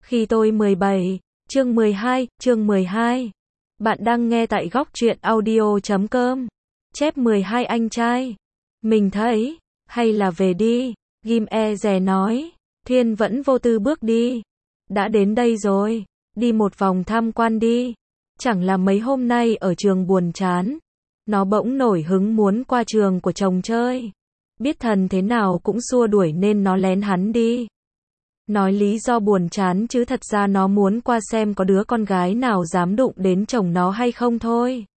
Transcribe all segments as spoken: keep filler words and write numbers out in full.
Khi tôi mười bảy, chương mười hai, chương mười hai. Bạn đang nghe tại góc truyện audio chấm com. Chép mười hai anh trai. Mình thấy, hay là về đi, Ghim e dè nói. Thiên vẫn vô tư bước đi. Đã đến đây rồi, đi một vòng tham quan đi. Chẳng là mấy hôm nay ở trường buồn chán. Nó bỗng nổi hứng muốn qua trường của chồng chơi. Biết thần thế nào cũng xua đuổi nên nó lén hắn đi. Nói lý do buồn chán chứ thật ra nó muốn qua xem có đứa con gái nào dám đụng đến chồng nó hay không thôi.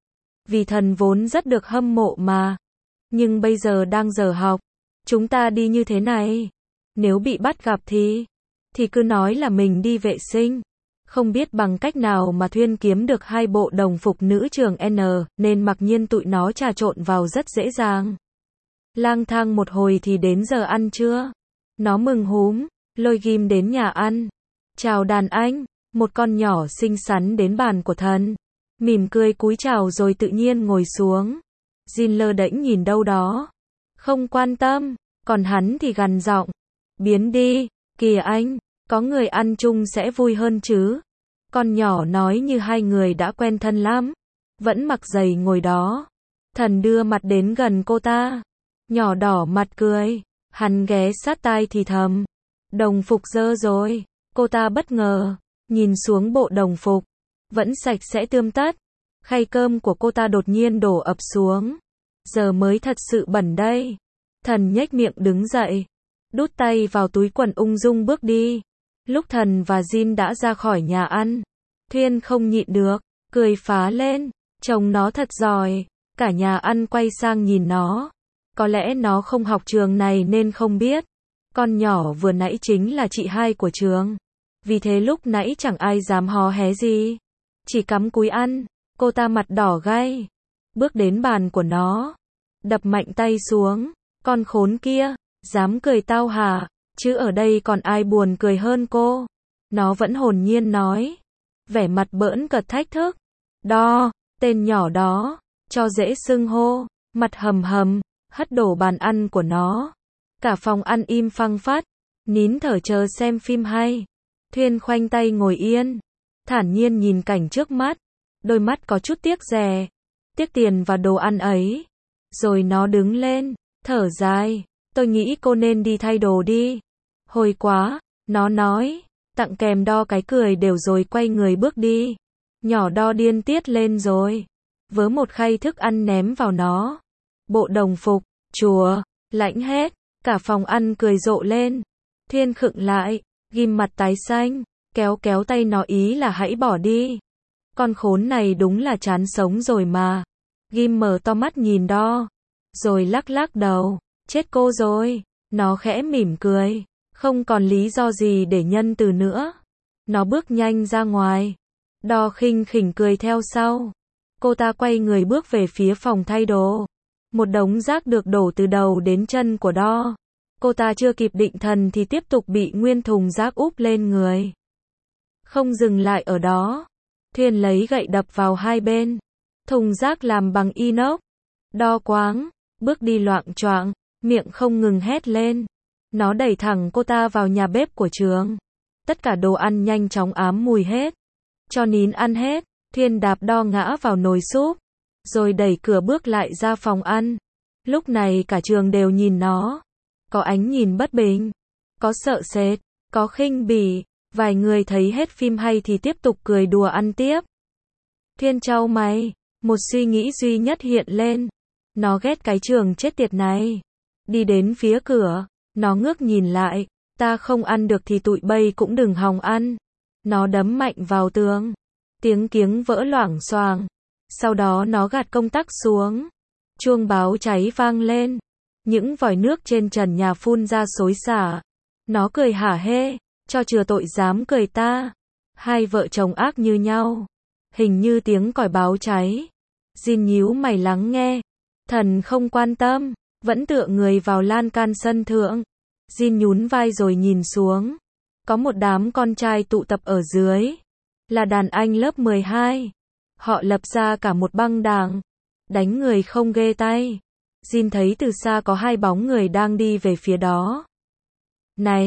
Vì thần vốn rất được hâm mộ mà. Nhưng bây giờ đang giờ học. Chúng ta đi như thế này. Nếu bị bắt gặp thì... Thì cứ nói là mình đi vệ sinh. Không biết bằng cách nào mà Thuyên kiếm được hai bộ đồng phục nữ trường N, nên mặc nhiên tụi nó trà trộn vào rất dễ dàng. Lang thang một hồi thì đến giờ ăn trưa. Nó mừng húm, lôi Ghim đến nhà ăn. Chào đàn anh, một con nhỏ xinh xắn đến bàn của thần. Mỉm cười cúi chào rồi tự nhiên ngồi xuống. Jin lơ đễnh nhìn đâu đó. Không quan tâm, còn hắn thì gằn giọng. Biến đi, kìa anh, có người ăn chung sẽ vui hơn chứ. Con nhỏ nói như hai người đã quen thân lắm. Vẫn mặc giày ngồi đó. Thần đưa mặt đến gần cô ta. Nhỏ đỏ mặt cười. Hắn ghé sát tai thì thầm. Đồng phục dơ rồi. Cô ta bất ngờ. Nhìn xuống bộ đồng phục. Vẫn sạch sẽ tươm tất. Khay cơm của cô ta đột nhiên đổ ập xuống. Giờ mới thật sự bẩn đây. Thần nhếch miệng đứng dậy. Đút tay vào túi quần ung dung bước đi. Lúc thần và Jin đã ra khỏi nhà ăn. Thuyên không nhịn được. Cười phá lên. Chồng nó thật giỏi. Cả nhà ăn quay sang nhìn nó. Có lẽ nó không học trường này nên không biết. Con nhỏ vừa nãy chính là chị hai của trường. Vì thế lúc nãy chẳng ai dám hó hé gì. Chỉ cắm cúi ăn. Cô ta mặt đỏ gay. Bước đến bàn của nó. Đập mạnh tay xuống. Con khốn kia. Dám cười tao hả? Chứ ở đây còn ai buồn cười hơn cô? Nó vẫn hồn nhiên nói. Vẻ mặt bỡn cợt thách thức. Đo. Tên nhỏ đó. Cho dễ xưng hô. Mặt hầm hầm. Hất đổ bàn ăn của nó. Cả phòng ăn im phăng phắt. Nín thở chờ xem phim hay. Thuyên khoanh tay ngồi yên. Thản nhiên nhìn cảnh trước mắt. Đôi mắt có chút tiếc rè. Tiếc tiền và đồ ăn ấy. Rồi nó đứng lên. Thở dài. Tôi nghĩ cô nên đi thay đồ đi. Hồi quá. Nó nói. Tặng kèm Đo cái cười đều rồi quay người bước đi. Nhỏ Đo điên tiết lên rồi. Vớ một khay thức ăn ném vào nó. Bộ đồng phục. Chùa. Lãnh hết. Cả phòng ăn cười rộ lên. Thiên khựng lại. Ghim mặt tái xanh. Kéo kéo tay nó ý là hãy bỏ đi. Con khốn này đúng là chán sống rồi mà. Ghim mở to mắt nhìn Đo. Rồi lắc lắc đầu. Chết cô rồi. Nó khẽ mỉm cười. Không còn lý do gì để nhân từ nữa. Nó bước nhanh ra ngoài. Đo khinh khỉnh cười theo sau. Cô ta quay người bước về phía phòng thay đồ. Một đống rác được đổ từ đầu đến chân của Đo. Cô ta chưa kịp định thần thì tiếp tục bị nguyên thùng rác úp lên người. Không dừng lại ở đó. Thuyên lấy gậy đập vào hai bên. Thùng rác làm bằng inox. Đo quáng. Bước đi loạng choạng. Miệng không ngừng hét lên. Nó đẩy thẳng cô ta vào nhà bếp của trường. Tất cả đồ ăn nhanh chóng ám mùi hết. Cho nín ăn hết. Thuyên đạp Đo ngã vào nồi súp. Rồi đẩy cửa bước lại ra phòng ăn. Lúc này cả trường đều nhìn nó. Có ánh nhìn bất bình. Có sợ sệt. Có khinh bỉ. Vài người thấy hết phim hay thì tiếp tục cười đùa ăn tiếp. Thuyên trao mày. Một suy nghĩ duy nhất hiện lên. Nó ghét cái trường chết tiệt này. Đi đến phía cửa. Nó ngước nhìn lại. Ta không ăn được thì tụi bay cũng đừng hòng ăn. Nó đấm mạnh vào tường. Tiếng kiếng vỡ loảng xoảng. Sau đó nó gạt công tắc xuống. Chuông báo cháy vang lên. Những vòi nước trên trần nhà phun ra xối xả. Nó cười hả hê. Cho chừa tội dám cười ta. Hai vợ chồng ác như nhau. Hình như tiếng còi báo cháy. Jin nhíu mày lắng nghe. Thần không quan tâm. Vẫn tựa người vào lan can sân thượng. Jin nhún vai rồi nhìn xuống. Có một đám con trai tụ tập ở dưới. Là đàn anh lớp mười hai. Họ lập ra cả một băng đảng. Đánh người không ghê tay. Jin thấy từ xa có hai bóng người đang đi về phía đó. Này,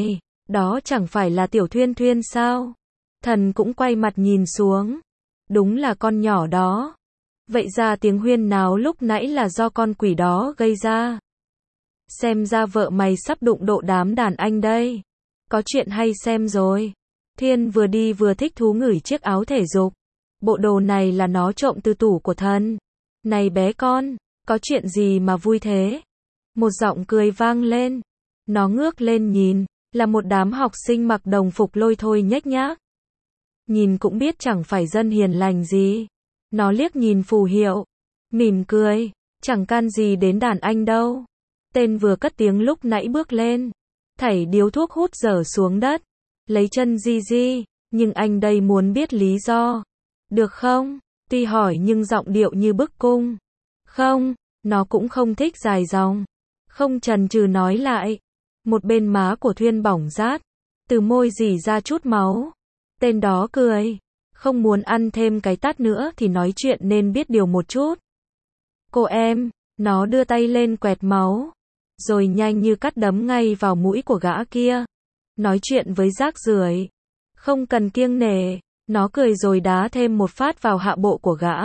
Đó chẳng phải là Tiểu Thuyên Thuyên sao? Thần cũng quay mặt nhìn xuống. Đúng là con nhỏ đó. Vậy ra tiếng huyên náo lúc nãy là do con quỷ đó gây ra. Xem ra vợ mày sắp đụng độ đám đàn anh đây. Có chuyện hay xem rồi. Thiên vừa đi vừa thích thú ngửi chiếc áo thể dục. Bộ đồ này là nó trộm từ tủ của thần. Này bé con, có chuyện gì mà vui thế? Một giọng cười vang lên. Nó ngước lên nhìn, là một đám học sinh mặc đồng phục lôi thôi nhếch nhác. Nhìn cũng biết chẳng phải dân hiền lành gì. Nó liếc nhìn phù hiệu, mỉm cười, chẳng can gì đến đàn anh đâu. Tên vừa cất tiếng lúc nãy bước lên, thảy điếu thuốc hút dở xuống đất, lấy chân di di, nhưng anh đây muốn biết lý do. Được không? Tuy hỏi nhưng giọng điệu như bức cung. Không, nó cũng không thích dài dòng. Không chần chừ nói lại. Một bên má của Thuyên bỏng rát, từ môi rỉ ra chút máu. Tên đó cười. Không muốn ăn thêm cái tát nữa thì nói chuyện nên biết điều một chút. Cô em, nó đưa tay lên quẹt máu, rồi nhanh như cắt đấm ngay vào mũi của gã kia. Nói chuyện với rác rưởi, không cần kiêng nể. Nó cười rồi đá thêm một phát vào hạ bộ của gã.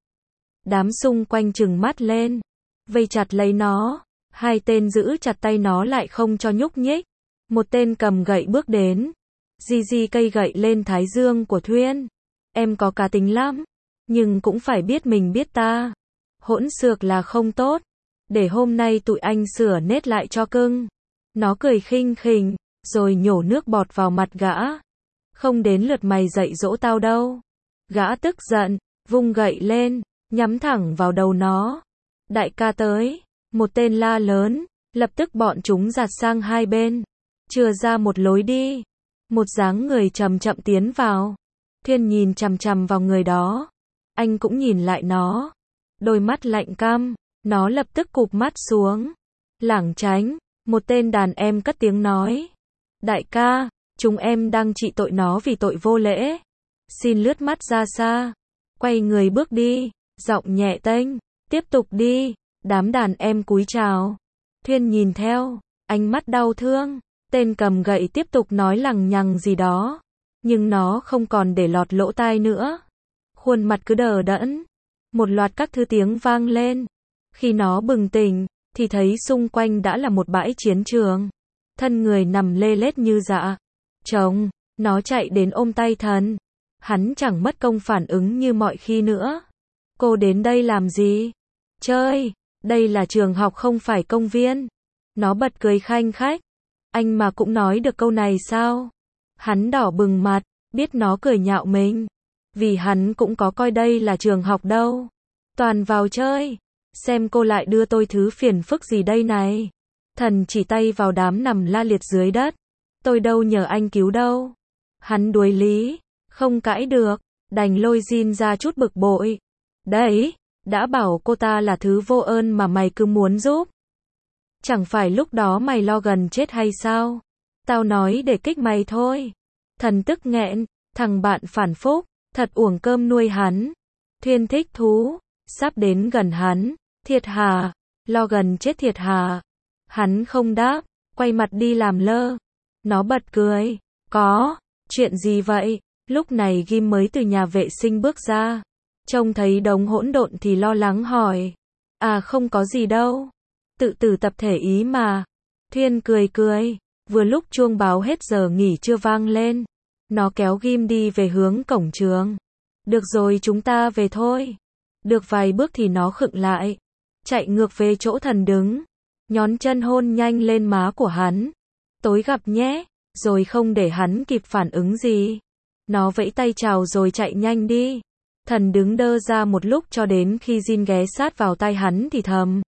Đám xung quanh trừng mắt lên, vây chặt lấy nó. Hai tên giữ chặt tay nó lại không cho nhúc nhích. Một tên cầm gậy bước đến, di di cây gậy lên thái dương của Thuyên. Em có cá tính lắm, nhưng cũng phải biết mình biết ta. Hỗn xược là không tốt. Để hôm nay tụi anh sửa nết lại cho cưng. Nó cười khinh khỉnh, rồi nhổ nước bọt vào mặt gã. Không đến lượt mày dạy dỗ tao đâu. Gã tức giận, vung gậy lên, nhắm thẳng vào đầu nó. Đại ca tới. Một tên la lớn, lập tức bọn chúng giạt sang hai bên. Chừa ra một lối đi. Một dáng người chậm chậm tiến vào. Thiên nhìn chằm chằm vào người đó. Anh cũng nhìn lại nó. Đôi mắt lạnh căm. Nó lập tức cụp mắt xuống. Lảng tránh. Một tên đàn em cất tiếng nói. Đại ca, chúng em đang trị tội nó vì tội vô lễ. Xin lướt mắt ra xa. Quay người bước đi. Giọng nhẹ tênh. Tiếp tục đi. Đám đàn em cúi chào. Thuyên nhìn theo. Ánh mắt đau thương. Tên cầm gậy tiếp tục nói lằng nhằng gì đó. Nhưng nó không còn để lọt lỗ tai nữa. Khuôn mặt cứ đờ đẫn. Một loạt các thứ tiếng vang lên. Khi nó bừng tỉnh, thì thấy xung quanh đã là một bãi chiến trường. Thân người nằm lê lết như dạ trống. Nó chạy đến ôm tay thần. Hắn chẳng mất công phản ứng như mọi khi nữa. Cô đến đây làm gì? Chơi. Đây là trường học không phải công viên. Nó bật cười khanh khách. Anh mà cũng nói được câu này sao? Hắn đỏ bừng mặt, biết nó cười nhạo mình. Vì hắn cũng có coi đây là trường học đâu. Toàn vào chơi. Xem cô lại đưa tôi thứ phiền phức gì đây này. Thần chỉ tay vào đám nằm la liệt dưới đất. Tôi đâu nhờ anh cứu đâu. Hắn đuối lý. Không cãi được. Đành lôi Jin ra chút bực bội. Đấy, đã bảo cô ta là thứ vô ơn mà mày cứ muốn giúp. Chẳng phải lúc đó mày lo gần chết hay sao? Tao nói để kích mày thôi. Thần tức nghẹn, thằng bạn phản phúc, thật uổng cơm nuôi hắn. Thuyên thích thú, sắp đến gần hắn. Thiệt hà, lo gần chết thiệt hà. Hắn không đáp, quay mặt đi làm lơ. Nó bật cười. Có, chuyện gì vậy? Lúc này Ghim mới từ nhà vệ sinh bước ra. Trông thấy đống hỗn độn thì lo lắng hỏi. À không có gì đâu. Tự tử tập thể ý mà. Thuyên cười cười. Vừa lúc chuông báo hết giờ nghỉ trưa vang lên. Nó kéo Ghim đi về hướng cổng trường. Được rồi chúng ta về thôi. Được vài bước thì nó khựng lại. Chạy ngược về chỗ thần đứng. Nhón chân hôn nhanh lên má của hắn. Tối gặp nhé. Rồi không để hắn kịp phản ứng gì. Nó vẫy tay chào rồi chạy nhanh đi. Thần đứng đơ ra một lúc cho đến khi Jin ghé sát vào tai hắn thì thầm.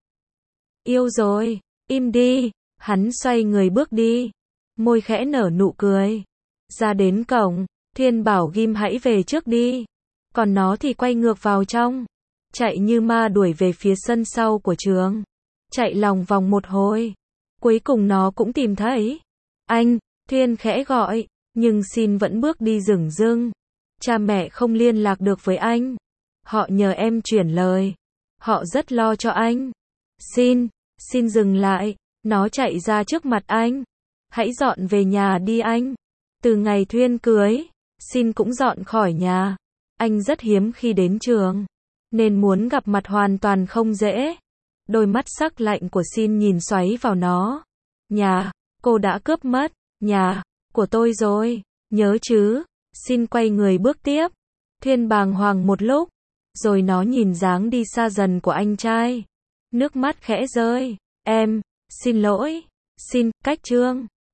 Yêu rồi, im đi. Hắn xoay người bước đi. Môi khẽ nở nụ cười. Ra đến cổng, Thiên bảo Ghim hãy về trước đi. Còn nó thì quay ngược vào trong. Chạy như ma đuổi về phía sân sau của trường. Chạy lòng vòng một hồi. Cuối cùng nó cũng tìm thấy. Anh, Thiên khẽ gọi. Nhưng Xin vẫn bước đi rừng rưng. Cha mẹ không liên lạc được với anh. Họ nhờ em chuyển lời. Họ rất lo cho anh. Xin, xin dừng lại. Nó chạy ra trước mặt anh. Hãy dọn về nhà đi anh. Từ ngày Thuyên cưới, Xin cũng dọn khỏi nhà. Anh rất hiếm khi đến trường, nên muốn gặp mặt hoàn toàn không dễ. Đôi mắt sắc lạnh của Xin nhìn xoáy vào nó. Nhà, cô đã cướp mất, nhà, của tôi rồi, nhớ chứ. Xin quay người bước tiếp. Thuyên bàng hoàng một lúc, rồi nó nhìn dáng đi xa dần của anh trai. Nước mắt khẽ rơi. Em, xin lỗi. Xin, cách Trương.